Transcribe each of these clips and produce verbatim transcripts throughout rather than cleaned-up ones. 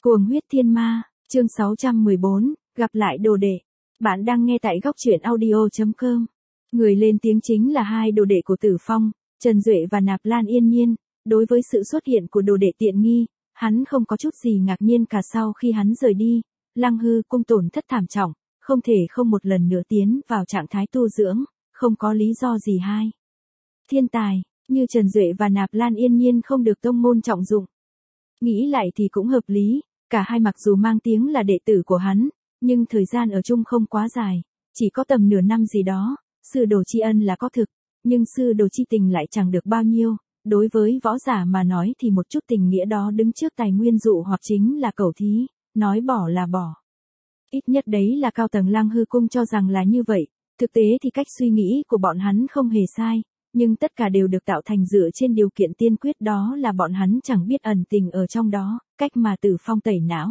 Cuồng huyết thiên ma, chương sáu trăm mười bốn, gặp lại đồ đệ. Bạn đang nghe tại góc truyện audio chấm com. Người lên tiếng chính là hai đồ đệ của Tử Phong, Trần Duệ và Nạp Lan Yên Nhiên. Đối với sự xuất hiện của đồ đệ tiện nghi, hắn không có chút gì ngạc nhiên cả. Sau khi hắn rời đi, Lăng Hư cung tổn thất thảm trọng, không thể không một lần nữa tiến vào trạng thái tu dưỡng, không có lý do gì hai. Thiên tài, như Trần Duệ và Nạp Lan Yên Nhiên không được tông môn trọng dụng. Nghĩ lại thì cũng hợp lý, cả hai mặc dù mang tiếng là đệ tử của hắn, nhưng thời gian ở chung không quá dài, chỉ có tầm nửa năm gì đó. Sư đồ tri ân là có thực, nhưng sư đồ tri tình lại chẳng được bao nhiêu. Đối với võ giả mà nói thì một chút tình nghĩa đó đứng trước tài nguyên dụ hoặc chính là cẩu thí, nói bỏ là bỏ. Ít nhất đấy là cao tầng Lăng Hư cung cho rằng là như vậy, thực tế thì cách suy nghĩ của bọn hắn không hề sai, nhưng tất cả đều được tạo thành dựa trên điều kiện tiên quyết, đó là bọn hắn chẳng biết ẩn tình ở trong đó, cách mà Tử Phong tẩy não.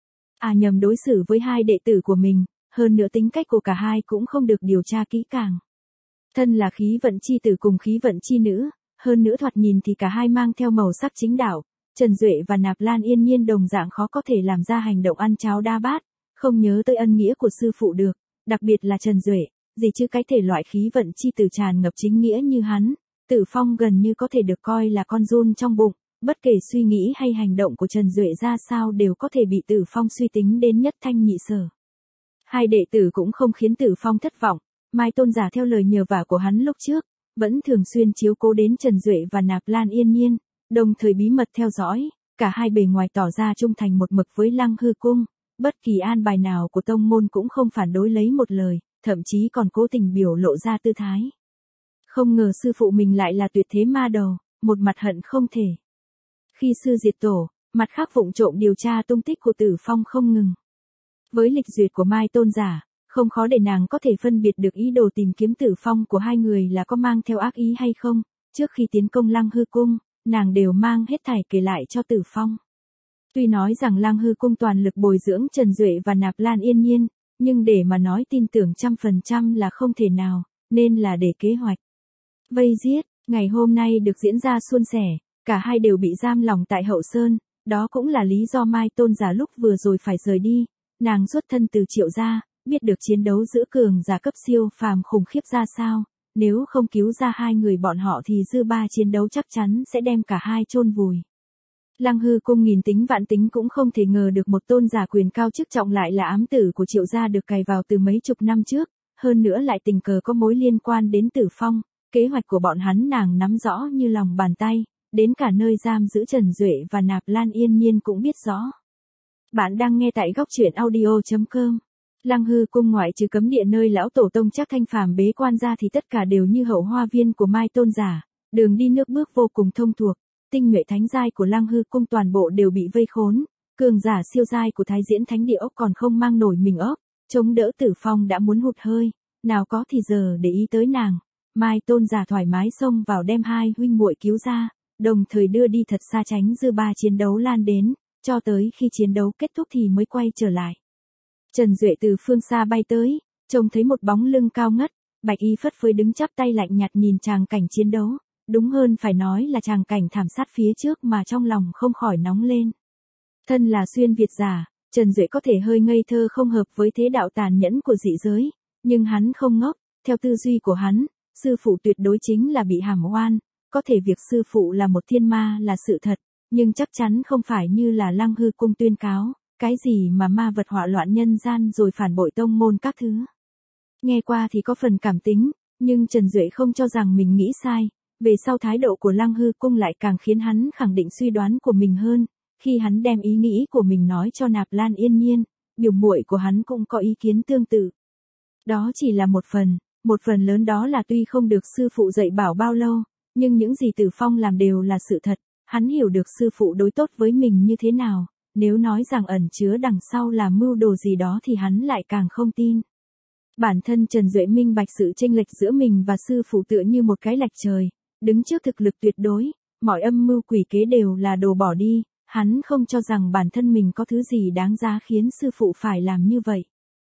À nhầm, đối xử với hai đệ tử của mình, hơn nữa tính cách của cả hai cũng không được điều tra kỹ càng. Thân là khí vận chi tử cùng khí vận chi nữ, hơn nữa thoạt nhìn thì cả hai mang theo màu sắc chính đạo, Trần Duệ và Nạp Lan Yên Nhiên đồng dạng khó có thể làm ra hành động ăn cháo đa bát, không nhớ tới ân nghĩa của sư phụ được, đặc biệt là Trần Duệ, gì chứ cái thể loại khí vận chi tử tràn ngập chính nghĩa như hắn, Tử Phong gần như có thể được coi là con giun trong bụng, bất kể suy nghĩ hay hành động của Trần Duệ ra sao đều có thể bị Tử Phong suy tính đến nhất thanh nhị sở. Hai đệ tử cũng không khiến Tử Phong thất vọng, Mai Tôn Giả theo lời nhờ vả của hắn lúc trước, vẫn thường xuyên chiếu cố đến Trần Duệ và Nạp Lan Yên Nhiên, đồng thời bí mật theo dõi, cả hai bề ngoài tỏ ra trung thành một mực với Lăng Hư cung, bất kỳ an bài nào của tông môn cũng không phản đối lấy một lời, thậm chí còn cố tình biểu lộ ra tư thái. Không ngờ sư phụ mình lại là tuyệt thế ma đầu, một mặt hận không thể khi sư diệt tổ, mặt khác vụng trộm điều tra tung tích của Tử Phong không ngừng. Với lịch duyệt của Mai Tôn Giả, không khó để nàng có thể phân biệt được ý đồ tìm kiếm Tử Phong của hai người là có mang theo ác ý hay không. Trước khi tiến công Lăng Hư cung, nàng đều mang hết thảy kể lại cho Tử Phong. Tuy nói rằng Lăng Hư cung toàn lực bồi dưỡng Trần Duệ và Nạp Lan Yên Nhiên, nhưng để mà nói tin tưởng trăm phần trăm là không thể nào, nên là để kế hoạch vây giết, ngày hôm nay được diễn ra suôn sẻ, cả hai đều bị giam lòng tại Hậu Sơn, đó cũng là lý do Mai Tôn Giả lúc vừa rồi phải rời đi, nàng xuất thân từ Triệu gia, biết được chiến đấu giữa cường giả cấp siêu phàm khủng khiếp ra sao, nếu không cứu ra hai người bọn họ thì dư ba chiến đấu chắc chắn sẽ đem cả hai chôn vùi. Lăng Hư cung nghìn tính vạn tính cũng không thể ngờ được một tôn giả quyền cao chức trọng lại là ám tử của Triệu gia được cài vào từ mấy chục năm trước, hơn nữa lại tình cờ có mối liên quan đến Tử Phong, kế hoạch của bọn hắn nàng nắm rõ như lòng bàn tay, đến cả nơi giam giữ Trần Duệ và Nạp Lan Yên Nhiên cũng biết rõ. Bạn đang nghe tại góc truyện audio chấm com. Lăng Hư cung ngoại trừ cấm địa nơi lão tổ tông Trác Thanh Phàm bế quan ra thì tất cả đều như hậu hoa viên của Mai Tôn Giả, đường đi nước bước vô cùng thông thuộc, tinh nhuệ thánh giai của Lăng Hư cung toàn bộ đều bị vây khốn, cường giả siêu giai của Thái Diễn Thánh Địa ốc còn không mang nổi mình ốc, chống đỡ Tử Phong đã muốn hụt hơi, nào có thì giờ để ý tới nàng. Mai Tôn Giả thoải mái xông vào đem hai huynh muội cứu ra, đồng thời đưa đi thật xa tránh dư ba chiến đấu lan đến, cho tới khi chiến đấu kết thúc thì mới quay trở lại. Trần Duệ từ phương xa bay tới, trông thấy một bóng lưng cao ngất, bạch y phất phới đứng chắp tay lạnh nhạt nhìn tràng cảnh chiến đấu, đúng hơn phải nói là tràng cảnh thảm sát phía trước mà trong lòng không khỏi nóng lên. Thân là xuyên Việt giả, Trần Duệ có thể hơi ngây thơ không hợp với thế đạo tàn nhẫn của dị giới, nhưng hắn không ngốc, theo tư duy của hắn, sư phụ tuyệt đối chính là bị hàm oan, có thể việc sư phụ là một thiên ma là sự thật, nhưng chắc chắn không phải như là Lăng Hư cung tuyên cáo, cái gì mà ma vật họa loạn nhân gian rồi phản bội tông môn các thứ. Nghe qua thì có phần cảm tính, nhưng Trần Duệ không cho rằng mình nghĩ sai, về sau thái độ của Lăng Hư cung lại càng khiến hắn khẳng định suy đoán của mình hơn, khi hắn đem ý nghĩ của mình nói cho Nạp Lan Yên Nhiên, biểu muội của hắn cũng có ý kiến tương tự. Đó chỉ là một phần, một phần lớn đó là tuy không được sư phụ dạy bảo bao lâu, nhưng những gì Tử Phong làm đều là sự thật, hắn hiểu được sư phụ đối tốt với mình như thế nào, nếu nói rằng ẩn chứa đằng sau là mưu đồ gì đó thì hắn lại càng không tin. Bản thân Trần Duệ minh bạch sự chênh lệch giữa mình và sư phụ tựa như một cái lệch trời, đứng trước thực lực tuyệt đối, mọi âm mưu quỷ kế đều là đồ bỏ đi, hắn không cho rằng bản thân mình có thứ gì đáng giá khiến sư phụ phải làm như vậy.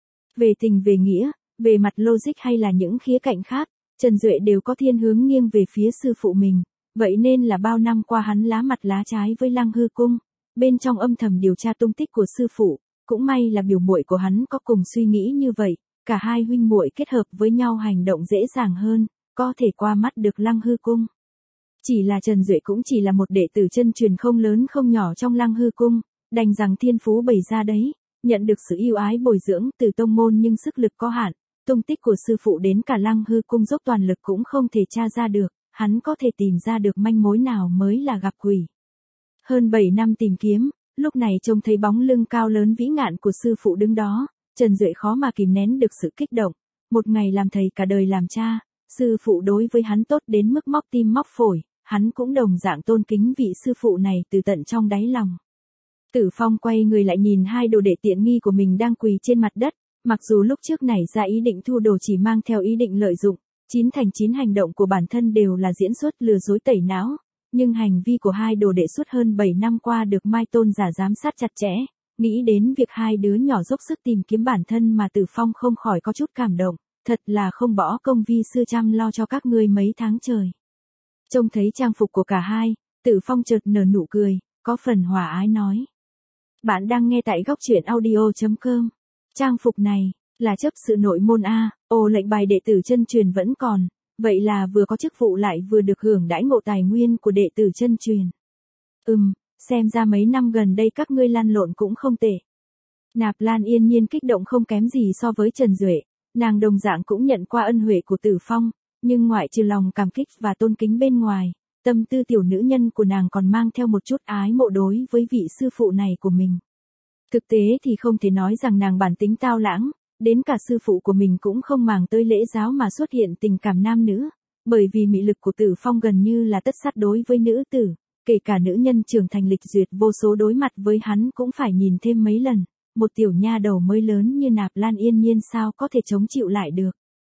Về tình về nghĩa, về mặt logic hay là những khía cạnh khác, Trần Duệ đều có thiên hướng nghiêng về phía sư phụ mình, vậy nên là bao năm qua hắn lá mặt lá trái với Lăng Hư cung, bên trong âm thầm điều tra tung tích của sư phụ, cũng may là biểu muội của hắn có cùng suy nghĩ như vậy, cả hai huynh muội kết hợp với nhau hành động dễ dàng hơn, có thể qua mắt được Lăng Hư Cung. Chỉ là Trần Duệ cũng chỉ là một đệ tử chân truyền không lớn không nhỏ trong Lăng Hư Cung, đành rằng thiên phú bày ra đấy, nhận được sự yêu ái bồi dưỡng từ tông môn nhưng sức lực có hạn, tung tích của sư phụ đến cả Lăng Hư Cung dốc toàn lực cũng không thể tra ra được, hắn có thể tìm ra được manh mối nào mới là gặp quỷ. Hơn bảy năm tìm kiếm, lúc này trông thấy bóng lưng cao lớn vĩ ngạn của sư phụ đứng đó, Trần Duệ khó mà kìm nén được sự kích động, một ngày làm thầy cả đời làm cha, sư phụ đối với hắn tốt đến mức móc tim móc phổi, hắn cũng đồng dạng tôn kính vị sư phụ này từ tận trong đáy lòng. Tử Phong quay người lại nhìn hai đồ đệ tiện nghi của mình đang quỳ trên mặt đất, mặc dù lúc trước nảy ra ý định thu đồ chỉ mang theo ý định lợi dụng, chín thành chín hành động của bản thân đều là diễn xuất lừa dối tẩy não, nhưng hành vi của hai đồ đệ suốt hơn bảy năm qua được Mai Tôn giả giám sát chặt chẽ, nghĩ đến việc hai đứa nhỏ dốc sức tìm kiếm bản thân mà Tử Phong không khỏi có chút cảm động, thật là không bỏ công vi sư chăm lo cho các ngươi mấy tháng trời. Trông thấy trang phục của cả hai, Tử Phong chợt nở nụ cười, có phần hòa ái nói. Bạn đang nghe tại góc truyện audio chấm com. Trang phục này, là chấp sự nội môn A, ồ lệnh bài đệ tử chân truyền vẫn còn, vậy là vừa có chức vụ lại vừa được hưởng đãi ngộ tài nguyên của đệ tử chân truyền. Ừm, xem ra mấy năm gần đây các ngươi lăn lộn cũng không tệ. Nạp Lan Yên Nhiên kích động không kém gì so với Trần Duệ, nàng đồng dạng cũng nhận qua ân huệ của Tử Phong, nhưng ngoại trừ lòng cảm kích và tôn kính bên ngoài, tâm tư tiểu nữ nhân của nàng còn mang theo một chút ái mộ đối với vị sư phụ này của mình. Thực tế thì không thể nói rằng nàng bản tính tao lãng, đến cả sư phụ của mình cũng không màng tới lễ giáo mà xuất hiện tình cảm nam nữ, bởi vì mị lực của Tử Phong gần như là tất sát đối với nữ tử, kể cả nữ nhân trưởng thành lịch duyệt vô số đối mặt với hắn cũng phải nhìn thêm mấy lần, một tiểu nha đầu mới lớn như Nạp Lan Yên Nhiên sao có thể chống chịu lại được.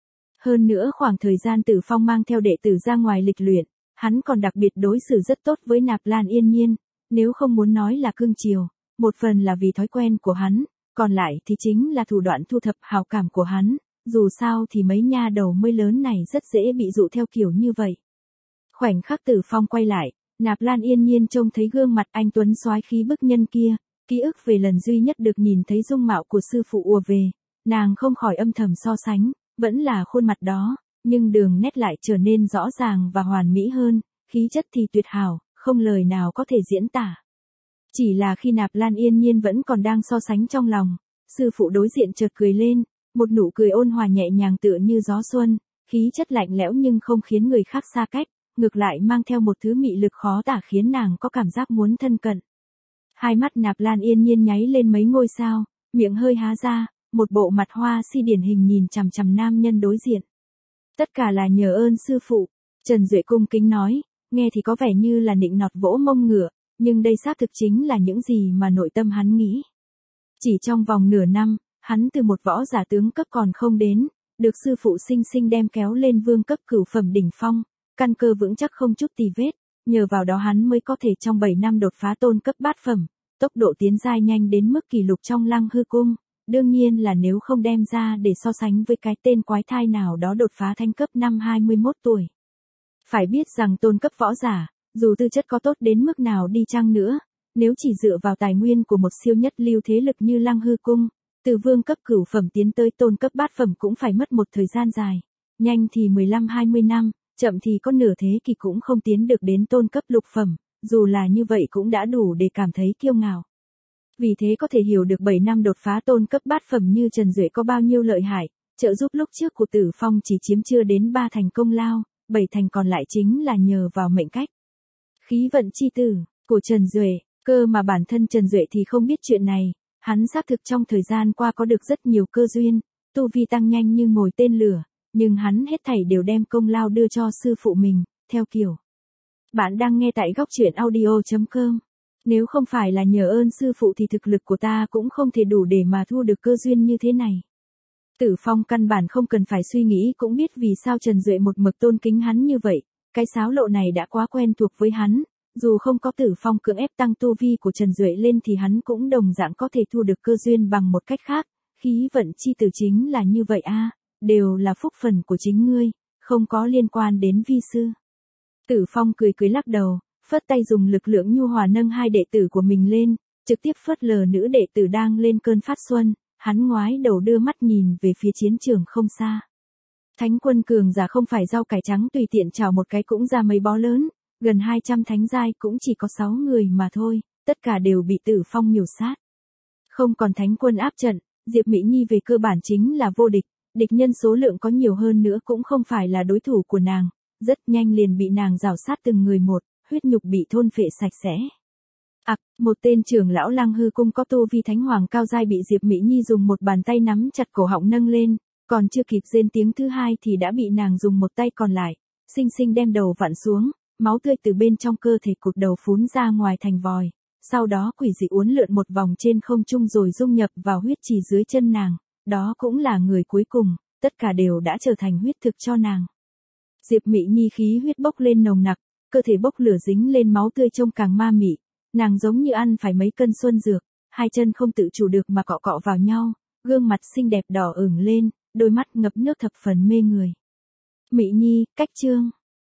Hơn nữa khoảng thời gian Tử Phong mang theo đệ tử ra ngoài lịch luyện, hắn còn đặc biệt đối xử rất tốt với Nạp Lan Yên Nhiên, nếu không muốn nói là cưng chiều, một phần là vì thói quen của hắn, còn lại thì chính là thủ đoạn thu thập hào cảm của hắn, dù sao thì mấy nha đầu mới lớn này rất dễ bị dụ theo kiểu như vậy. Khoảnh khắc Tử Phong quay lại, Nạp Lan Yên Nhiên trông thấy gương mặt anh tuấn soái khí bức nhân kia, ký ức về lần duy nhất được nhìn thấy dung mạo của sư phụ ùa về, nàng không khỏi âm thầm so sánh, vẫn là khuôn mặt đó, nhưng đường nét lại trở nên rõ ràng và hoàn mỹ hơn, khí chất thì tuyệt hảo, không lời nào có thể diễn tả. Chỉ là khi Nạp Lan Yên Nhiên vẫn còn đang so sánh trong lòng, sư phụ đối diện chợt cười lên, một nụ cười ôn hòa nhẹ nhàng tựa như gió xuân, khí chất lạnh lẽo nhưng không khiến người khác xa cách, ngược lại mang theo một thứ mị lực khó tả khiến nàng có cảm giác muốn thân cận. Hai mắt Nạp Lan Yên Nhiên nháy lên mấy ngôi sao, miệng hơi há ra, một bộ mặt hoa si điển hình nhìn chằm chằm nam nhân đối diện. Tất cả là nhờ ơn sư phụ, Trần Duệ cung kính nói, nghe thì có vẻ như là nịnh nọt vỗ mông ngựa, nhưng đây xác thực chính là những gì mà nội tâm hắn nghĩ. Chỉ trong vòng nửa năm, hắn từ một võ giả tướng cấp còn không đến, được sư phụ sinh sinh đem kéo lên vương cấp cửu phẩm đỉnh phong, căn cơ vững chắc không chút tì vết, nhờ vào đó hắn mới có thể trong bảy năm đột phá tôn cấp bát phẩm, tốc độ tiến giai nhanh đến mức kỷ lục trong Lăng Hư Cung, đương nhiên là nếu không đem ra để so sánh với cái tên quái thai nào đó đột phá thánh cấp năm hai mươi mốt tuổi. Phải biết rằng tôn cấp võ giả, dù tư chất có tốt đến mức nào đi chăng nữa, nếu chỉ dựa vào tài nguyên của một siêu nhất lưu thế lực như Lăng Hư Cung, từ vương cấp cửu phẩm tiến tới tôn cấp bát phẩm cũng phải mất một thời gian dài, nhanh thì mười lăm hai mươi năm, chậm thì có nửa thế kỷ cũng không tiến được đến tôn cấp lục phẩm, dù là như vậy cũng đã đủ để cảm thấy kiêu ngạo. Vì thế có thể hiểu được bảy năm đột phá tôn cấp bát phẩm như Trần Duệ có bao nhiêu lợi hại, trợ giúp lúc trước của Tử Phong chỉ chiếm chưa đến ba thành công lao, bảy thành còn lại chính là nhờ vào mệnh cách. Khí vận chi tử của Trần Duệ, cơ mà bản thân Trần Duệ thì không biết chuyện này, hắn xác thực trong thời gian qua có được rất nhiều cơ duyên, tu vi tăng nhanh như ngồi tên lửa, nhưng hắn hết thảy đều đem công lao đưa cho sư phụ mình, theo kiểu. Bạn đang nghe tại góc truyện audio chấm com. Nếu không phải là nhờ ơn sư phụ thì thực lực của ta cũng không thể đủ để mà thu được cơ duyên như thế này. Tử Phong căn bản không cần phải suy nghĩ cũng biết vì sao Trần Duệ một mực tôn kính hắn như vậy, cái xáo lộ này đã quá quen thuộc với hắn, dù không có Tử Phong cưỡng ép tăng tu vi của Trần Duệ lên thì hắn cũng đồng dạng có thể thu được cơ duyên bằng một cách khác, khí vận chi tử chính là như vậy a, đều là phúc phần của chính ngươi, không có liên quan đến vi sư. Tử Phong cười cười lắc đầu, phất tay dùng lực lượng nhu hòa nâng hai đệ tử của mình lên, trực tiếp phớt lờ nữ đệ tử đang lên cơn phát xuân, hắn ngoái đầu đưa mắt nhìn về phía chiến trường không xa. Thánh quân cường giả không phải rau cải trắng tùy tiện chảo một cái cũng ra mấy bó lớn, gần hai trăm thánh giai cũng chỉ có sáu người mà thôi, tất cả đều bị Tử Phong miểu sát. Không còn thánh quân áp trận, Diệp Mỹ Nhi về cơ bản chính là vô địch, địch nhân số lượng có nhiều hơn nữa cũng không phải là đối thủ của nàng, rất nhanh liền bị nàng rào sát từng người một, huyết nhục bị thôn phệ sạch sẽ. Ặc, à, một tên trưởng lão Lăng Hư cung có tu vi thánh hoàng cao giai bị Diệp Mỹ Nhi dùng một bàn tay nắm chặt cổ họng nâng lên, còn chưa kịp rên tiếng thứ hai thì đã bị nàng dùng một tay còn lại, xinh xinh đem đầu vặn xuống, máu tươi từ bên trong cơ thể cụt đầu phún ra ngoài thành vòi, sau đó quỷ dị uốn lượn một vòng trên không trung rồi dung nhập vào huyết trì dưới chân nàng, đó cũng là người cuối cùng, tất cả đều đã trở thành huyết thực cho nàng. Diệp Mỹ Nhi khí huyết bốc lên nồng nặc, cơ thể bốc lửa dính lên máu tươi trông càng ma mị, nàng giống như ăn phải mấy cân xuân dược, hai chân không tự chủ được mà cọ cọ vào nhau, gương mặt xinh đẹp đỏ ửng lên, đôi mắt ngập nước thập phần mê người. Mỹ Nhi, cách chương